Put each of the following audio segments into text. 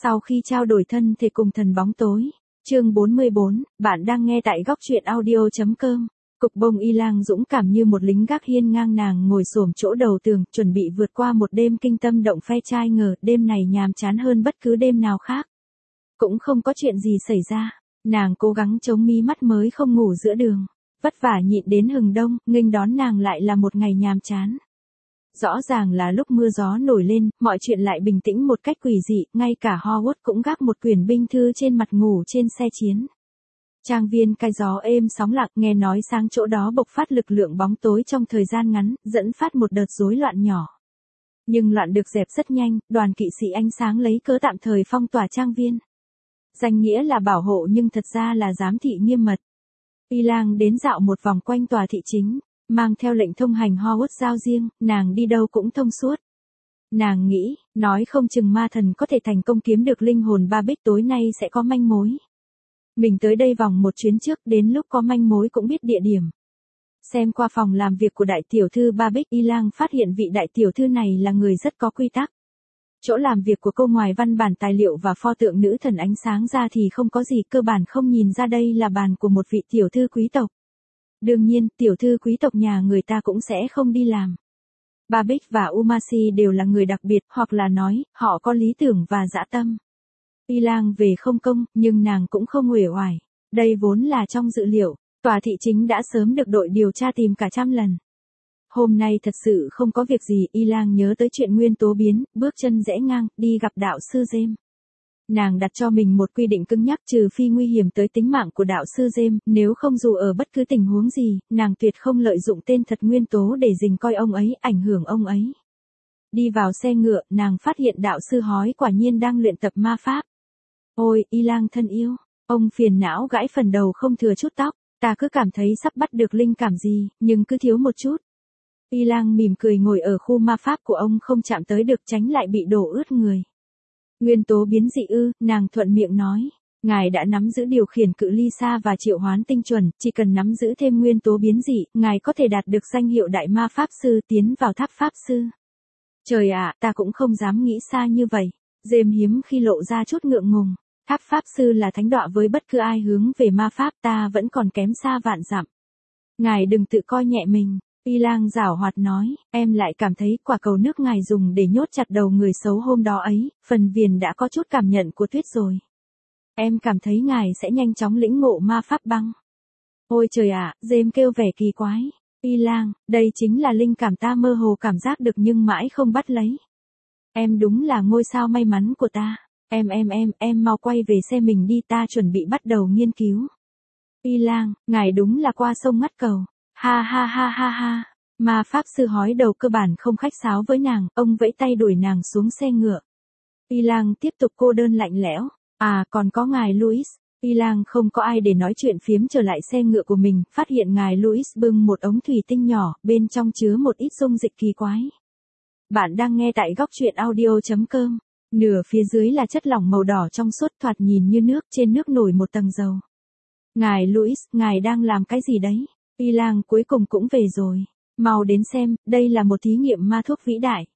Sau khi trao đổi thân thể cùng thần bóng tối. Chương 44, bạn đang nghe tại góc truyện audio.com. Cục bông y lang dũng cảm như một lính gác hiên ngang, nàng ngồi xổm chỗ đầu tường, chuẩn bị vượt qua một đêm kinh tâm động phách. Trai ngờ đêm này nhàm chán hơn bất cứ đêm nào khác. Cũng không có chuyện gì xảy ra, nàng cố gắng chống mí mắt mới không ngủ giữa đường. Vất vả nhịn đến hừng đông, nghênh đón nàng lại là một ngày nhàm chán. Rõ ràng là lúc mưa gió nổi lên, mọi chuyện lại bình tĩnh một cách quỷ dị, ngay cả Howard cũng gác một quyển binh thư trên mặt ngủ trên xe chiến. Trang viên cai gió êm sóng lặng, nghe nói sáng chỗ đó bộc phát lực lượng bóng tối trong thời gian ngắn, dẫn phát một đợt rối loạn nhỏ. Nhưng loạn được dẹp rất nhanh, đoàn kỵ sĩ ánh sáng lấy cớ tạm thời phong tỏa trang viên. Danh nghĩa là bảo hộ nhưng thật ra là giám thị nghiêm mật. Y lang đến dạo một vòng quanh tòa thị chính, mang theo lệnh thông hành Howard giao riêng, nàng đi đâu cũng thông suốt. Nàng nghĩ, nói không chừng ma thần có thể thành công kiếm được linh hồn Babich, tối nay sẽ có manh mối. Mình tới đây vòng một chuyến trước, đến lúc có manh mối cũng biết địa điểm. Xem qua phòng làm việc của đại tiểu thư Babich, Y lang phát hiện vị đại tiểu thư này là người rất có quy tắc. Chỗ làm việc của cô ngoài văn bản tài liệu và pho tượng nữ thần ánh sáng ra thì không có gì, cơ bản không nhìn ra đây là bàn của một vị tiểu thư quý tộc. Đương nhiên, tiểu thư quý tộc nhà người ta cũng sẽ không đi làm. Babich và Umasi đều là người đặc biệt, hoặc là nói, họ có lý tưởng và dã tâm. Y lang về không công, nhưng nàng cũng không uể oải. Đây vốn là trong dự liệu, tòa thị chính đã sớm được đội điều tra tìm cả trăm lần. Hôm nay thật sự không có việc gì, Y lang nhớ tới chuyện nguyên tố biến, bước chân rẽ ngang, đi gặp đạo sư James. Nàng đặt cho mình một quy định cứng nhắc, trừ phi nguy hiểm tới tính mạng của đạo sư James, nếu không dù ở bất cứ tình huống gì, nàng tuyệt không lợi dụng tên thật nguyên tố để dình coi ông ấy, ảnh hưởng ông ấy. Đi vào xe ngựa, nàng phát hiện đạo sư hói quả nhiên đang luyện tập ma pháp. Ôi, Y lang thân yêu, ông phiền não gãi phần đầu không thừa chút tóc, ta cứ cảm thấy sắp bắt được linh cảm gì, nhưng cứ thiếu một chút. Y lang mỉm cười ngồi ở khu ma pháp của ông, không chạm tới được tránh lại bị đổ ướt người. Nguyên tố biến dị ư, nàng thuận miệng nói. Ngài đã nắm giữ điều khiển cự ly xa và triệu hoán tinh chuẩn, chỉ cần nắm giữ thêm nguyên tố biến dị, ngài có thể đạt được danh hiệu đại ma pháp sư, tiến vào tháp pháp sư. Trời ạ, ta cũng không dám nghĩ xa như vậy. James hiếm khi lộ ra chút ngượng ngùng. Tháp pháp sư là thánh đọa với bất cứ ai hướng về ma pháp, ta vẫn còn kém xa vạn dặm. Ngài đừng tự coi nhẹ mình. Y lang giảo hoạt nói, em lại cảm thấy quả cầu nước ngài dùng để nhốt chặt đầu người xấu hôm đó ấy, phần viền đã có chút cảm nhận của tuyết rồi. Em cảm thấy ngài sẽ nhanh chóng lĩnh ngộ ma pháp băng. Ôi trời ạ, James kêu vẻ kỳ quái. Y lang, đây chính là linh cảm ta mơ hồ cảm giác được nhưng mãi không bắt lấy. Em đúng là ngôi sao may mắn của ta. Em mau quay về xe mình đi, ta chuẩn bị bắt đầu nghiên cứu. Y lang, ngài đúng là qua sông ngắt cầu. Ha ha ha ha ha. Ma pháp sư hói đầu cơ bản không khách sáo với nàng, ông vẫy tay đuổi nàng xuống xe ngựa. Y lang tiếp tục cô đơn lạnh lẽo. À, còn có ngài Louis. Y lang không có ai để nói chuyện phiếm, trở lại xe ngựa của mình, phát hiện ngài Louis bưng một ống thủy tinh nhỏ, bên trong chứa một ít dung dịch kỳ quái. Bạn đang nghe tại góc truyện audio.com. Nửa phía dưới là chất lỏng màu đỏ trong suốt, thoạt nhìn như nước, trên nước nổi một tầng dầu. Ngài Louis, ngài đang làm cái gì đấy? Y lang cuối cùng cũng về rồi. Mau đến xem, đây là một thí nghiệm ma thuốc vĩ đại.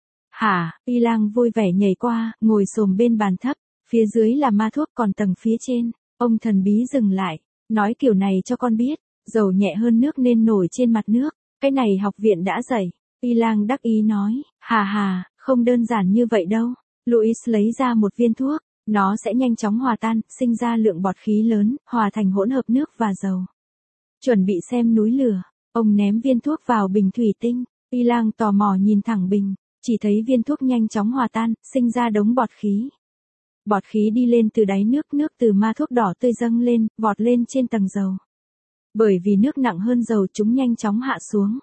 Hả? Y lang vui vẻ nhảy qua, ngồi xổm bên bàn thấp. Phía dưới là ma thuốc, còn tầng phía trên. Ông thần bí dừng lại. Nói kiểu này cho con biết. Dầu nhẹ hơn nước nên nổi trên mặt nước. Cái này học viện đã dạy. Y lang đắc ý nói. Hà hà, không đơn giản như vậy đâu. Louis lấy ra một viên thuốc. Nó sẽ nhanh chóng hòa tan, sinh ra lượng bọt khí lớn, hòa thành hỗn hợp nước và dầu. Chuẩn bị xem núi lửa. Ông ném viên thuốc vào bình thủy tinh. Y lang tò mò nhìn thẳng bình. Chỉ thấy viên thuốc nhanh chóng hòa tan, sinh ra đống bọt khí. Bọt khí đi lên từ đáy nước, nước từ ma thuốc đỏ tươi dâng lên, vọt lên trên tầng dầu. Bởi vì nước nặng hơn dầu, chúng nhanh chóng hạ xuống.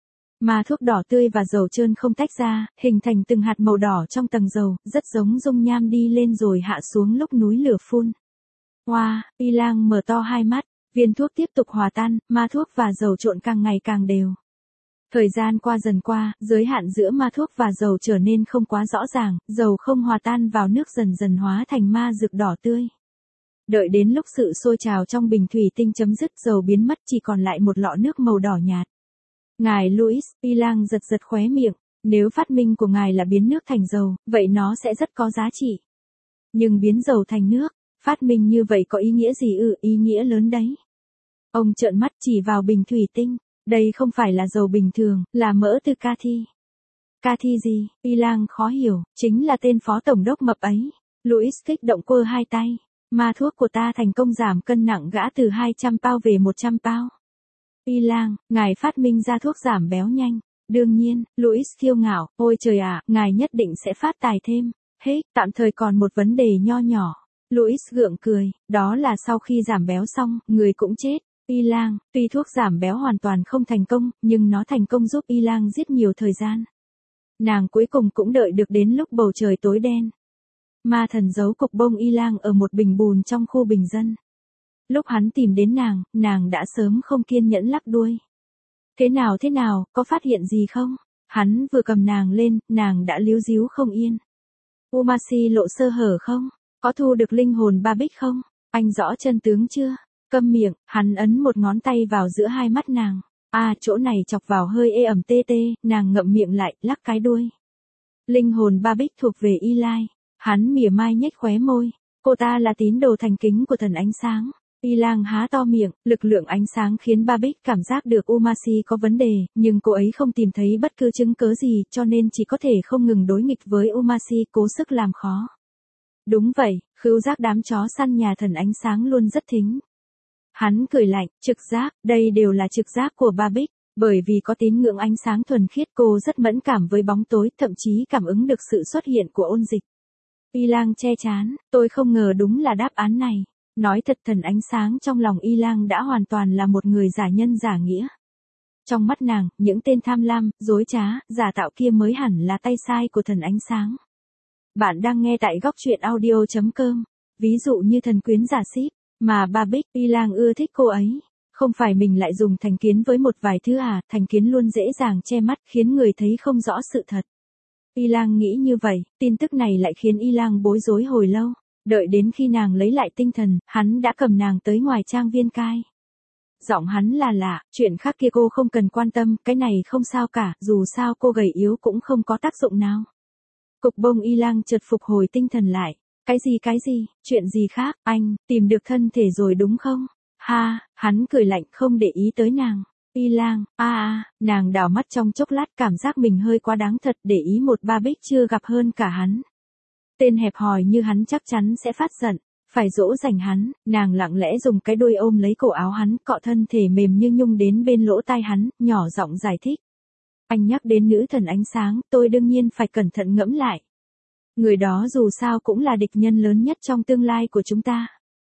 Ma thuốc đỏ tươi và dầu trơn không tách ra, hình thành từng hạt màu đỏ trong tầng dầu, rất giống dung nham đi lên rồi hạ xuống lúc núi lửa phun. Wow, Y lang mở to hai mắt. Viên thuốc tiếp tục hòa tan, ma thuốc và dầu trộn càng ngày càng đều. Thời gian dần qua, giới hạn giữa ma thuốc và dầu trở nên không quá rõ ràng, dầu không hòa tan vào nước dần dần hóa thành ma dược đỏ tươi. Đợi đến lúc sự sôi trào trong bình thủy tinh chấm dứt, dầu biến mất, chỉ còn lại một lọ nước màu đỏ nhạt. Ngài Louis, Y lang giật giật khóe miệng, nếu phát minh của ngài là biến nước thành dầu, vậy nó sẽ rất có giá trị. Nhưng biến dầu thành nước, phát minh như vậy có ý nghĩa gì ư? Ý nghĩa lớn đấy. Ông trợn mắt chỉ vào bình thủy tinh, đây không phải là dầu bình thường, là mỡ từ Cathy. Cathy gì? Y Lang khó hiểu, chính là tên phó tổng đốc mập ấy. Louis kích động quơ hai tay. Mà thuốc của ta thành công giảm cân nặng gã từ 200 pound về 100 pound. Y Lang, ngài phát minh ra thuốc giảm béo nhanh. Đương nhiên, Louis kiêu ngạo, ôi trời ạ, ngài nhất định sẽ phát tài thêm. Hết, tạm thời còn một vấn đề nho nhỏ. Louis gượng cười, đó là sau khi giảm béo xong, người cũng chết. Y Lang, tuy thuốc giảm béo hoàn toàn không thành công, nhưng nó thành công giúp Y Lang giết nhiều thời gian. Nàng cuối cùng cũng đợi được đến lúc bầu trời tối đen. Ma thần giấu cục bông Y Lang ở một bình bùn trong khu bình dân. Lúc hắn tìm đến nàng đã sớm không kiên nhẫn lắc đuôi. Thế nào, có phát hiện gì không? Hắn vừa cầm nàng lên, nàng đã líu díu không yên. Umasi lộ sơ hở không? Có thu được linh hồn Babik không? Anh rõ chân tướng chưa? Câm miệng, hắn ấn một ngón tay vào giữa hai mắt nàng. Chỗ này chọc vào hơi ê ẩm tê tê, nàng ngậm miệng lại, lắc cái đuôi. Linh hồn Babik thuộc về Eli. Hắn mỉa mai nhếch khóe môi. Cô ta là tín đồ thành kính của thần ánh sáng. Y Lang há to miệng, lực lượng ánh sáng khiến Babik cảm giác được Umasi có vấn đề, nhưng cô ấy không tìm thấy bất cứ chứng cớ gì cho nên chỉ có thể không ngừng đối nghịch với Umasi, cố sức làm khó. Đúng vậy, khứu giác đám chó săn nhà thần ánh sáng luôn rất thính. Hắn cười lạnh, trực giác, đây đều là trực giác của Babik, bởi vì có tín ngưỡng ánh sáng thuần khiết cô rất mẫn cảm với bóng tối, thậm chí cảm ứng được sự xuất hiện của ôn dịch. Y Lang che trán, tôi không ngờ đúng là đáp án này. Nói thật thần ánh sáng trong lòng Y Lang đã hoàn toàn là một người giả nhân giả nghĩa. Trong mắt nàng, những tên tham lam, dối trá, giả tạo kia mới hẳn là tay sai của thần ánh sáng. Bạn đang nghe tại góc truyện audio.com. Ví dụ như thần quyến giả ship, mà Babik, Y Lang ưa thích cô ấy. Không phải mình lại dùng thành kiến với một vài thứ thành kiến luôn dễ dàng che mắt khiến người thấy không rõ sự thật. Y Lang nghĩ như vậy, tin tức này lại khiến Y Lang bối rối hồi lâu. Đợi đến khi nàng lấy lại tinh thần, hắn đã cầm nàng tới ngoài trang viên cai. Giọng hắn là lạ, chuyện khác kia cô không cần quan tâm, cái này không sao cả, dù sao cô gầy yếu cũng không có tác dụng nào. Cục bông Y Lang chợt phục hồi tinh thần lại. Cái gì, chuyện gì khác, anh, tìm được thân thể rồi đúng không? Hắn cười lạnh không để ý tới nàng. Y Lang, nàng đảo mắt trong chốc lát cảm giác mình hơi quá đáng thật để ý một Babik chưa gặp hơn cả hắn. Tên hẹp hòi như hắn chắc chắn sẽ phát giận, phải dỗ dành hắn, nàng lặng lẽ dùng cái đuôi ôm lấy cổ áo hắn, cọ thân thể mềm như nhung đến bên lỗ tai hắn, nhỏ giọng giải thích. Anh nhắc đến nữ thần ánh sáng, tôi đương nhiên phải cẩn thận ngẫm lại. Người đó dù sao cũng là địch nhân lớn nhất trong tương lai của chúng ta.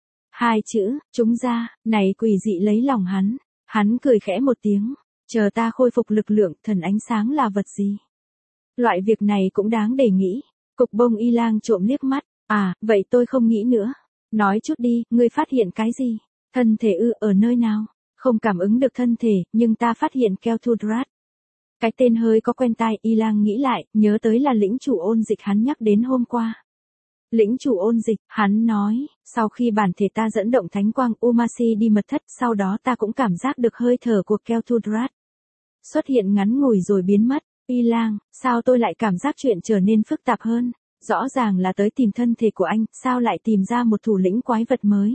Hai chữ, chúng ra, này quỷ dị lấy lòng hắn. Hắn cười khẽ một tiếng, chờ ta khôi phục lực lượng, thần ánh sáng là vật gì? Loại việc này cũng đáng để nghĩ. Cục bông Y Lang trộm liếc mắt, vậy tôi không nghĩ nữa. Nói chút đi, ngươi phát hiện cái gì? Thân thể ở nơi nào? Không cảm ứng được thân thể, nhưng ta phát hiện Kel'Thuzad. Cái tên hơi có quen tai, Y Lang nghĩ lại, nhớ tới là lĩnh chủ ôn dịch hắn nhắc đến hôm qua. Lĩnh chủ ôn dịch, hắn nói, sau khi bản thể ta dẫn động thánh quang Umasi đi mật thất, sau đó ta cũng cảm giác được hơi thở của Kel'Thuzad. Xuất hiện ngắn ngủi rồi biến mất. Y Lang, sao tôi lại cảm giác chuyện trở nên phức tạp hơn? Rõ ràng là tới tìm thân thể của anh, sao lại tìm ra một thủ lĩnh quái vật mới?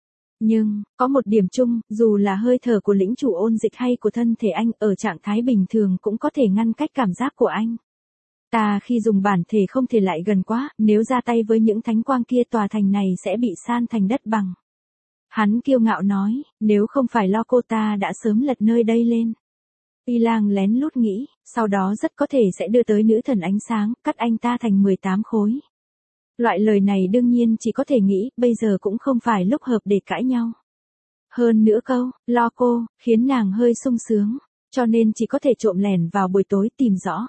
Nhưng, có một điểm chung, dù là hơi thở của lĩnh chủ ôn dịch hay của thân thể anh ở trạng thái bình thường cũng có thể ngăn cách cảm giác của anh. Ta khi dùng bản thể không thể lại gần quá, nếu ra tay với những thánh quang kia tòa thành này sẽ bị san thành đất bằng. Hắn kiêu ngạo nói, nếu không phải lo cô ta đã sớm lật nơi đây lên. Y Lang lén lút nghĩ, sau đó rất có thể sẽ đưa tới nữ thần ánh sáng, cắt anh ta thành 18 khối. Loại lời này đương nhiên chỉ có thể nghĩ, bây giờ cũng không phải lúc hợp để cãi nhau. Hơn nữa câu, lo cô, khiến nàng hơi sung sướng, cho nên chỉ có thể trộm lẻn vào buổi tối tìm rõ.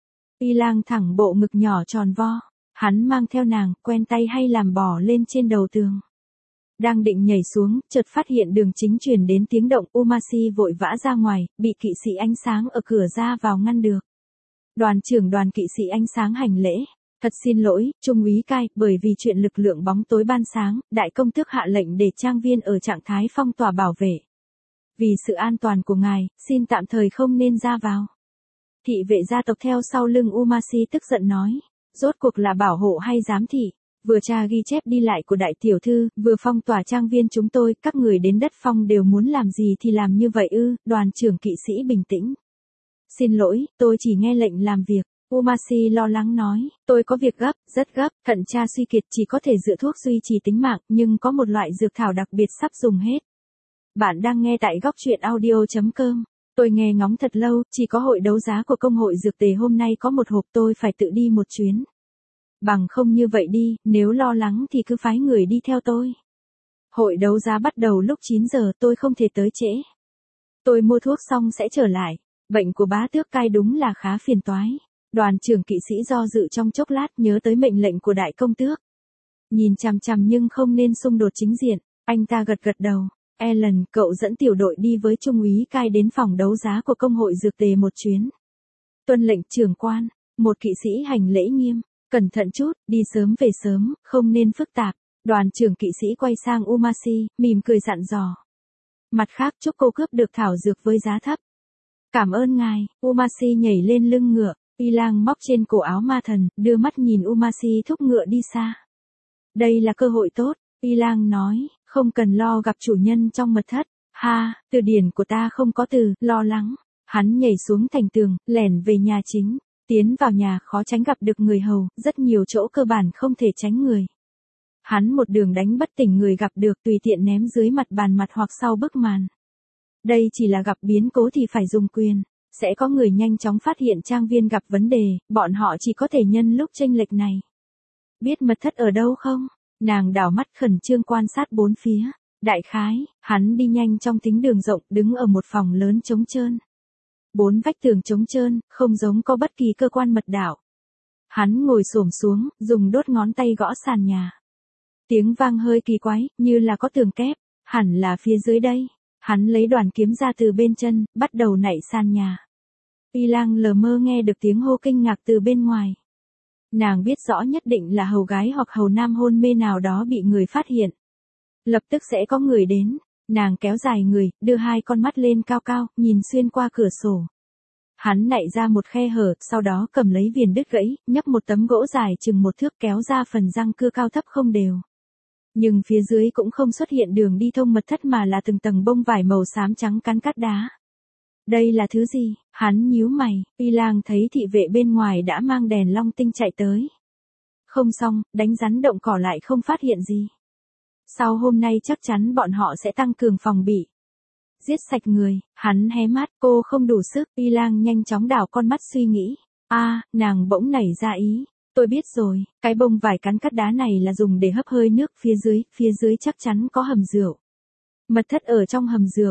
Y Lang thẳng bộ ngực nhỏ tròn vo, hắn mang theo nàng, quen tay hay làm bò lên trên đầu tường. Đang định nhảy xuống, chợt phát hiện đường chính truyền đến tiếng động, Umasi vội vã ra ngoài, bị kỵ sĩ ánh sáng ở cửa ra vào ngăn được. Đoàn trưởng đoàn kỵ sĩ ánh sáng hành lễ. Thật xin lỗi, Trung úy Cai, bởi vì chuyện lực lượng bóng tối ban sáng, đại công tước hạ lệnh để trang viên ở trạng thái phong tỏa bảo vệ. Vì sự an toàn của ngài, xin tạm thời không nên ra vào. Thị vệ gia tộc theo sau lưng Umasi tức giận nói, rốt cuộc là bảo hộ hay giám thị? Vừa tra ghi chép đi lại của đại tiểu thư, vừa phong tỏa trang viên chúng tôi, các người đến đất phong đều muốn làm gì thì làm như vậy ư? Đoàn trưởng kỵ sĩ bình tĩnh. Xin lỗi, tôi chỉ nghe lệnh làm việc. Umasi lo lắng nói, tôi có việc gấp, rất gấp, thận cha suy kiệt chỉ có thể dựa thuốc duy trì tính mạng, nhưng có một loại dược thảo đặc biệt sắp dùng hết. Bạn đang nghe tại góc truyện audio.com. Tôi nghe ngóng thật lâu, chỉ có hội đấu giá của công hội dược tề hôm nay có một hộp, tôi phải tự đi một chuyến. Bằng không như vậy đi, nếu lo lắng thì cứ phái người đi theo tôi. Hội đấu giá bắt đầu lúc 9 giờ, tôi không thể tới trễ. Tôi mua thuốc xong sẽ trở lại. Bệnh của bá tước cai đúng là khá phiền toái. Đoàn trưởng kỵ sĩ do dự trong chốc lát, nhớ tới mệnh lệnh của đại công tước. Nhìn chằm chằm nhưng không nên xung đột chính diện, anh ta gật gật đầu. Alan, cậu dẫn tiểu đội đi với trung úy cai đến phòng đấu giá của công hội dược tề một chuyến. Tuân lệnh trưởng quan. Một kỵ sĩ hành lễ nghiêm. Cẩn thận chút, đi sớm về sớm, không nên phức tạp. Đoàn trưởng kỵ sĩ quay sang Umasi, mỉm cười dặn dò. Mặt khác chúc cô cướp được thảo dược với giá thấp. Cảm ơn ngài. Umasi nhảy lên lưng ngựa. Ilang móc trên cổ áo ma thần, đưa mắt nhìn Umasi thúc ngựa đi xa. Đây là cơ hội tốt, Ilang nói, không cần lo gặp chủ nhân trong mật thất. Ha, từ điển của ta không có từ lo lắng. Hắn nhảy xuống thành tường, lẻn về nhà chính. Tiến vào nhà khó tránh gặp được người hầu, rất nhiều chỗ cơ bản không thể tránh người. Hắn một đường đánh bất tỉnh người gặp được, tùy tiện ném dưới mặt bàn mặt hoặc sau bức màn. Đây chỉ là gặp biến cố thì phải dùng quyền. Sẽ có người nhanh chóng phát hiện trang viên gặp vấn đề, bọn họ chỉ có thể nhân lúc chênh lệch này. Biết mật thất ở đâu không? Nàng đảo mắt khẩn trương quan sát bốn phía. Đại khái, hắn đi nhanh trong thính đường rộng, đứng ở một phòng lớn trống trơn. Bốn vách tường trống trơn, không giống có bất kỳ cơ quan mật đạo. Hắn ngồi xổm xuống, dùng đốt ngón tay gõ sàn nhà. Tiếng vang hơi kỳ quái, như là có tường kép, hẳn là phía dưới đây. Hắn lấy đoàn kiếm ra từ bên chân, bắt đầu nạy sàn nhà. Ilang lờ mơ nghe được tiếng hô kinh ngạc từ bên ngoài. Nàng biết rõ nhất định là hầu gái hoặc hầu nam hôn mê nào đó bị người phát hiện. Lập tức sẽ có người đến. Nàng kéo dài người, đưa hai con mắt lên cao cao, nhìn xuyên qua cửa sổ. Hắn nạy ra một khe hở, sau đó cầm lấy viền đứt gãy, nhấp một tấm gỗ dài chừng một thước kéo ra phần răng cưa cao thấp không đều. Nhưng phía dưới cũng không xuất hiện đường đi thông mật thất mà là từng tầng bông vải màu xám trắng cắn cắt đá. Đây là thứ gì? Hắn nhíu mày, Ilang thấy thị vệ bên ngoài đã mang đèn long tinh chạy tới. Không xong, đánh rắn động cỏ lại không phát hiện gì. Sau hôm nay chắc chắn bọn họ sẽ tăng cường phòng bị. Giết sạch người, hắn hé mắt, cô không đủ sức, Ilang nhanh chóng đảo con mắt suy nghĩ. Nàng bỗng nảy ra ý. Tôi biết rồi, cái bông vải cắn cắt đá này là dùng để hấp hơi nước phía dưới chắc chắn có hầm rượu. Mật thất ở trong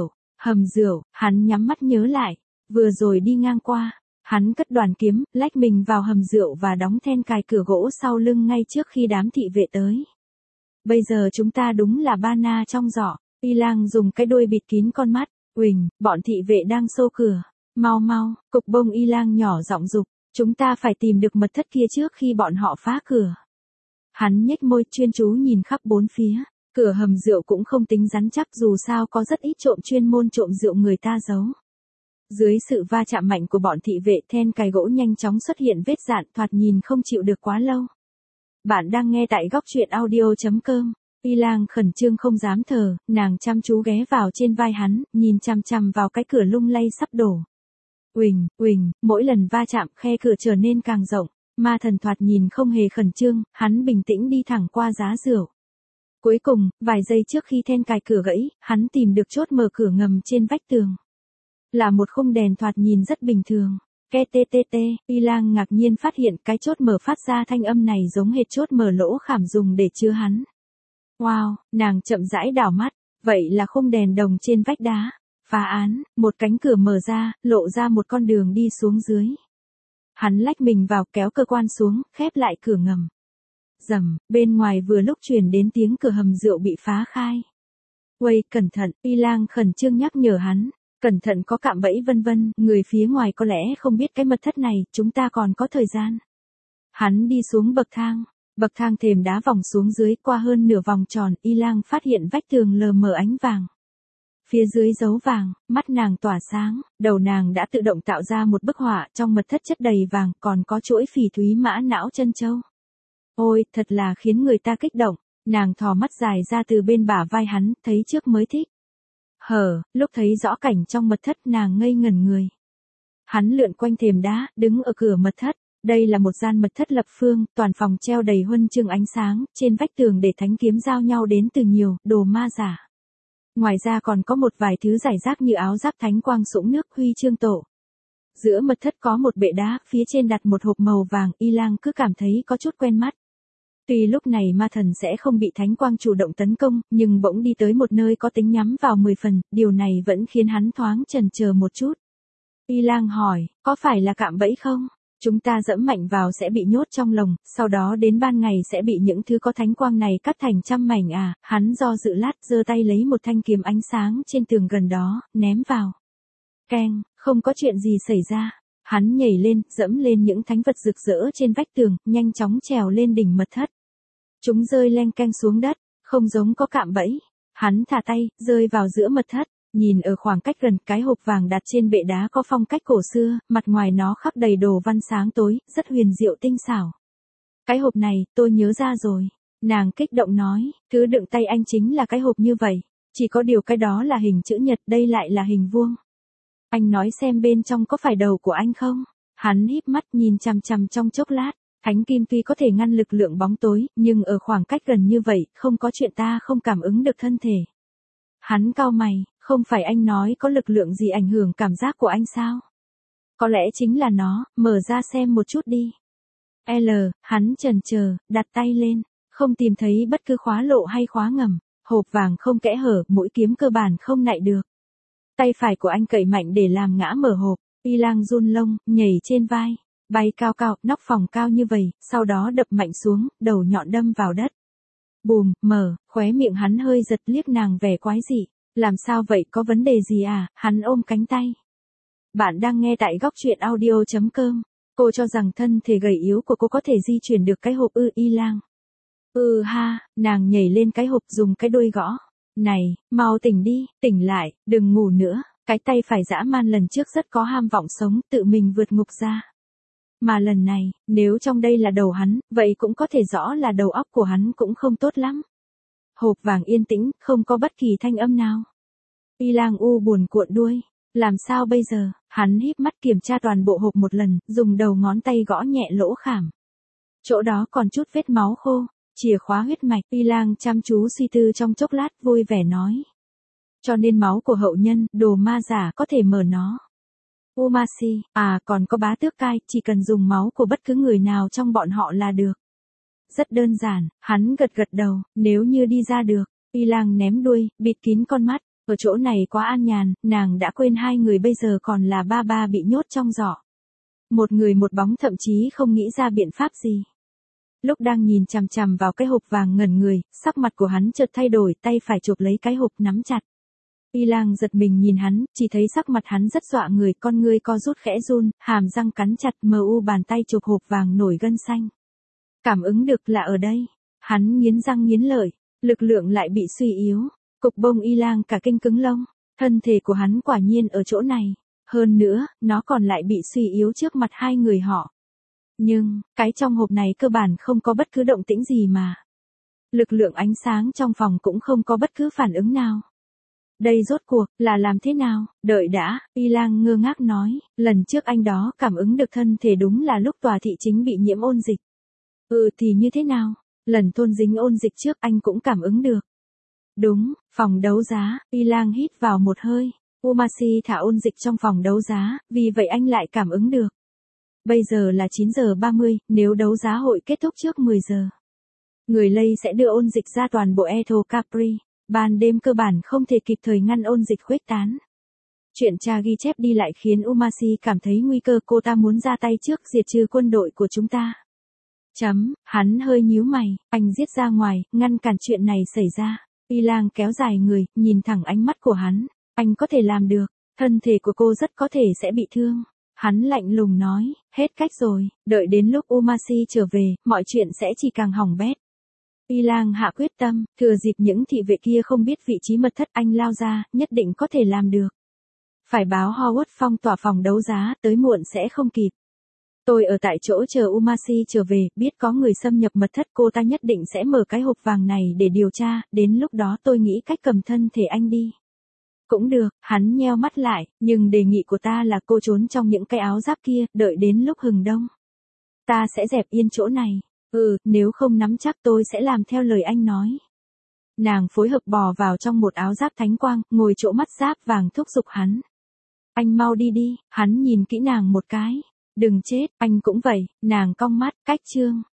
hầm rượu, hắn nhắm mắt nhớ lại, vừa rồi đi ngang qua, hắn cất đoàn kiếm, lách mình vào hầm rượu và đóng then cài cửa gỗ sau lưng ngay trước khi đám thị vệ tới. Bây giờ chúng ta đúng là ba na trong giỏ, Ilang dùng cái đuôi bịt kín con mắt, uỳnh, bọn thị vệ đang xô cửa, mau, cục bông Ilang nhỏ giọng dục. Chúng ta phải tìm được mật thất kia trước khi bọn họ phá cửa. Hắn nhếch môi chuyên chú nhìn khắp bốn phía. Cửa hầm rượu cũng không tính rắn chắc dù sao có rất ít trộm chuyên môn trộm rượu người ta giấu. Dưới sự va chạm mạnh của bọn thị vệ then cài gỗ nhanh chóng xuất hiện vết dạn thoạt nhìn không chịu được quá lâu. Bạn đang nghe tại góc truyện audio.com. Ilang khẩn trương không dám thở, nàng chăm chú ghé vào trên vai hắn, nhìn chằm chằm vào cái cửa lung lay sắp đổ. Uỳnh, mỗi lần va chạm khe cửa trở nên càng rộng, ma thần thoạt nhìn không hề khẩn trương, hắn bình tĩnh đi thẳng qua giá rượu. Cuối cùng, vài giây trước khi then cài cửa gãy, hắn tìm được chốt mở cửa ngầm trên vách tường. Là một khung đèn thoạt nhìn rất bình thường. KTTT, Ilang ngạc nhiên phát hiện cái chốt mở phát ra thanh âm này giống hệt chốt mở lỗ khảm dùng để chứa hắn. Wow, nàng chậm rãi đảo mắt, vậy là khung đèn đồng trên vách đá. Phá án, một cánh cửa mở ra, lộ ra một con đường đi xuống dưới. Hắn lách mình vào kéo cơ quan xuống, khép lại cửa ngầm. Rầm, bên ngoài vừa lúc truyền đến tiếng cửa hầm rượu bị phá khai. Uầy, cẩn thận, Ilang khẩn trương nhắc nhở hắn. Cẩn thận có cạm bẫy vân vân, người phía ngoài có lẽ không biết cái mật thất này, chúng ta còn có thời gian. Hắn đi xuống bậc thang thềm đá vòng xuống dưới qua hơn nửa vòng tròn, Ilang phát hiện vách tường lờ mờ ánh vàng. Phía dưới dấu vàng, mắt nàng tỏa sáng, đầu nàng đã tự động tạo ra một bức họa trong mật thất chất đầy vàng, còn có chuỗi phỉ thúy mã não chân châu. Ôi, thật là khiến người ta kích động. Nàng thò mắt dài ra từ bên bả vai hắn, thấy trước mới thích. Lúc thấy rõ cảnh trong mật thất nàng ngây ngẩn người. Hắn lượn quanh thềm đá, đứng ở cửa mật thất. Đây là một gian mật thất lập phương, toàn phòng treo đầy huân chương ánh sáng, trên vách tường để thánh kiếm giao nhau đến từ nhiều đồ ma giả. Ngoài ra còn có một vài thứ rải rác như áo giáp thánh quang sũng nước huy chương tổ. Giữa mật thất có một bệ đá, phía trên đặt một hộp màu vàng, Y Lang cứ cảm thấy có chút quen mắt. Tuy lúc này ma thần sẽ không bị thánh quang chủ động tấn công, nhưng bỗng đi tới một nơi có tính nhắm vào 10 phần, điều này vẫn khiến hắn thoáng chần chờ một chút. Y Lang hỏi, có phải là cạm bẫy không? Chúng ta dẫm mạnh vào sẽ bị nhốt trong lồng, sau đó đến ban ngày sẽ bị những thứ có thánh quang này cắt thành trăm mảnh à? Hắn do dự lát, giơ tay lấy một thanh kiếm ánh sáng trên tường gần đó, ném vào. Keng, không có chuyện gì xảy ra. Hắn nhảy lên, dẫm lên những thánh vật rực rỡ trên vách tường, nhanh chóng trèo lên đỉnh mật thất. Chúng rơi leng keng xuống đất, không giống có cạm bẫy. Hắn thả tay, rơi vào giữa mật thất. Nhìn ở khoảng cách gần, cái hộp vàng đặt trên bệ đá có phong cách cổ xưa, mặt ngoài nó khắc đầy đồ văn sáng tối, rất huyền diệu tinh xảo. Cái hộp này, tôi nhớ ra rồi. Nàng kích động nói, thứ đựng tay anh chính là cái hộp như vậy. Chỉ có điều cái đó là hình chữ nhật, đây lại là hình vuông. Anh nói xem bên trong có phải đầu của anh không? Hắn híp mắt nhìn chằm chằm trong chốc lát. Thánh kim tuy có thể ngăn lực lượng bóng tối, nhưng ở khoảng cách gần như vậy, không có chuyện ta không cảm ứng được thân thể. Hắn cau mày, không phải anh nói có lực lượng gì ảnh hưởng cảm giác của anh sao? Có lẽ chính là nó, mở ra xem một chút đi. Hắn chần chờ, đặt tay lên, không tìm thấy bất cứ khóa lộ hay khóa ngầm, hộp vàng không kẽ hở, mũi kiếm cơ bản không nạy được. Tay phải của anh cậy mạnh để làm ngã mở hộp, Y Lang run lông, nhảy trên vai, bay cao cao, nóc phòng cao như vậy, sau đó đập mạnh xuống, đầu nhọn đâm vào đất. Bùm, khóe miệng hắn hơi giật liếc nàng vẻ quái dị. Làm sao vậy, có vấn đề gì à? Hắn ôm cánh tay. Bạn đang nghe tại góc truyện audio.com. Cô cho rằng thân thể gầy yếu của cô có thể di chuyển được cái hộp Y Lang. Nàng nhảy lên cái hộp dùng cái đuôi gõ. Này, mau tỉnh đi, tỉnh lại, đừng ngủ nữa. Cái tay phải dã man lần trước rất có ham vọng sống, tự mình vượt ngục ra. Mà lần này, nếu trong đây là đầu hắn, vậy cũng có thể rõ là đầu óc của hắn cũng không tốt lắm. Hộp vàng yên tĩnh, không có bất kỳ thanh âm nào. Y Lang buồn cuộn đuôi. Làm sao bây giờ? Hắn híp mắt kiểm tra toàn bộ hộp một lần, dùng đầu ngón tay gõ nhẹ lỗ khảm. Chỗ đó còn chút vết máu khô, chìa khóa huyết mạch. Y Lang chăm chú suy tư trong chốc lát, vui vẻ nói. Cho nên máu của hậu nhân, đồ ma giả có thể mở nó. Umasi, còn có bá tước cai, chỉ cần dùng máu của bất cứ người nào trong bọn họ là được. Rất đơn giản, hắn gật đầu, nếu như đi ra được. Y Lang ném đuôi, bịt kín con mắt, ở chỗ này quá an nhàn, nàng đã quên hai người bây giờ còn là ba bị nhốt trong giỏ. Một người một bóng, thậm chí không nghĩ ra biện pháp gì. Lúc đang nhìn chằm chằm vào cái hộp vàng ngẩn người, sắc mặt của hắn chợt thay đổi, tay phải chụp lấy cái hộp nắm chặt. Y Lang giật mình nhìn hắn, chỉ thấy sắc mặt hắn rất dọa người, con ngươi co rút khẽ run, hàm răng cắn chặt, bàn tay chụp hộp vàng nổi gân xanh. Cảm ứng được là ở đây. Hắn nghiến răng nghiến lợi, lực lượng lại bị suy yếu. Cục bông Y Lang cả kinh cứng lông. Thân thể của hắn quả nhiên ở chỗ này. Hơn nữa, nó còn lại bị suy yếu trước mặt hai người họ. Nhưng, cái trong hộp này cơ bản không có bất cứ động tĩnh gì mà. Lực lượng ánh sáng trong phòng cũng không có bất cứ phản ứng nào. Đây rốt cuộc, là làm thế nào? Đợi đã, Y Lang ngơ ngác nói, lần trước anh đó cảm ứng được thân thể đúng là lúc tòa thị chính bị nhiễm ôn dịch. Thì như thế nào? Lần thôn dính ôn dịch trước anh cũng cảm ứng được. Đúng, phòng đấu giá, Y Lang hít vào một hơi. Umasi thả ôn dịch trong phòng đấu giá, vì vậy anh lại cảm ứng được. Bây giờ là 9 giờ 30, nếu đấu giá hội kết thúc trước 10 giờ. Người lây sẽ đưa ôn dịch ra toàn bộ Etho Capri. Ban đêm cơ bản không thể kịp thời ngăn ôn dịch khuếch tán. Chuyện cha ghi chép đi lại khiến Umasi cảm thấy nguy cơ, cô ta muốn ra tay trước diệt trừ quân đội của chúng ta. Hắn hơi nhíu mày, anh giết ra ngoài, ngăn cản chuyện này xảy ra. Y Lang kéo dài người, nhìn thẳng ánh mắt của hắn. Anh có thể làm được, thân thể của cô rất có thể sẽ bị thương. Hắn lạnh lùng nói, hết cách rồi, đợi đến lúc Umasi trở về, mọi chuyện sẽ chỉ càng hỏng bét. Y Lang hạ quyết tâm, thừa dịp những thị vệ kia không biết vị trí mật thất, anh lao ra, nhất định có thể làm được. Phải báo Howard phong tỏa phòng đấu giá, tới muộn sẽ không kịp. Tôi ở tại chỗ chờ Umasi trở về, biết có người xâm nhập mật thất, cô ta nhất định sẽ mở cái hộp vàng này để điều tra, đến lúc đó tôi nghĩ cách cầm thân thể anh đi. Cũng được, hắn nheo mắt lại, nhưng đề nghị của ta là cô trốn trong những cái áo giáp kia, đợi đến lúc hừng đông. Ta sẽ dẹp yên chỗ này. Nếu không nắm chắc tôi sẽ làm theo lời anh nói. Nàng phối hợp bò vào trong một áo giáp thánh quang, ngồi chỗ mắt giáp vàng thúc giục hắn. Anh mau đi đi, hắn nhìn kỹ nàng một cái. Đừng chết, anh cũng vậy, nàng cong mắt, cách chương.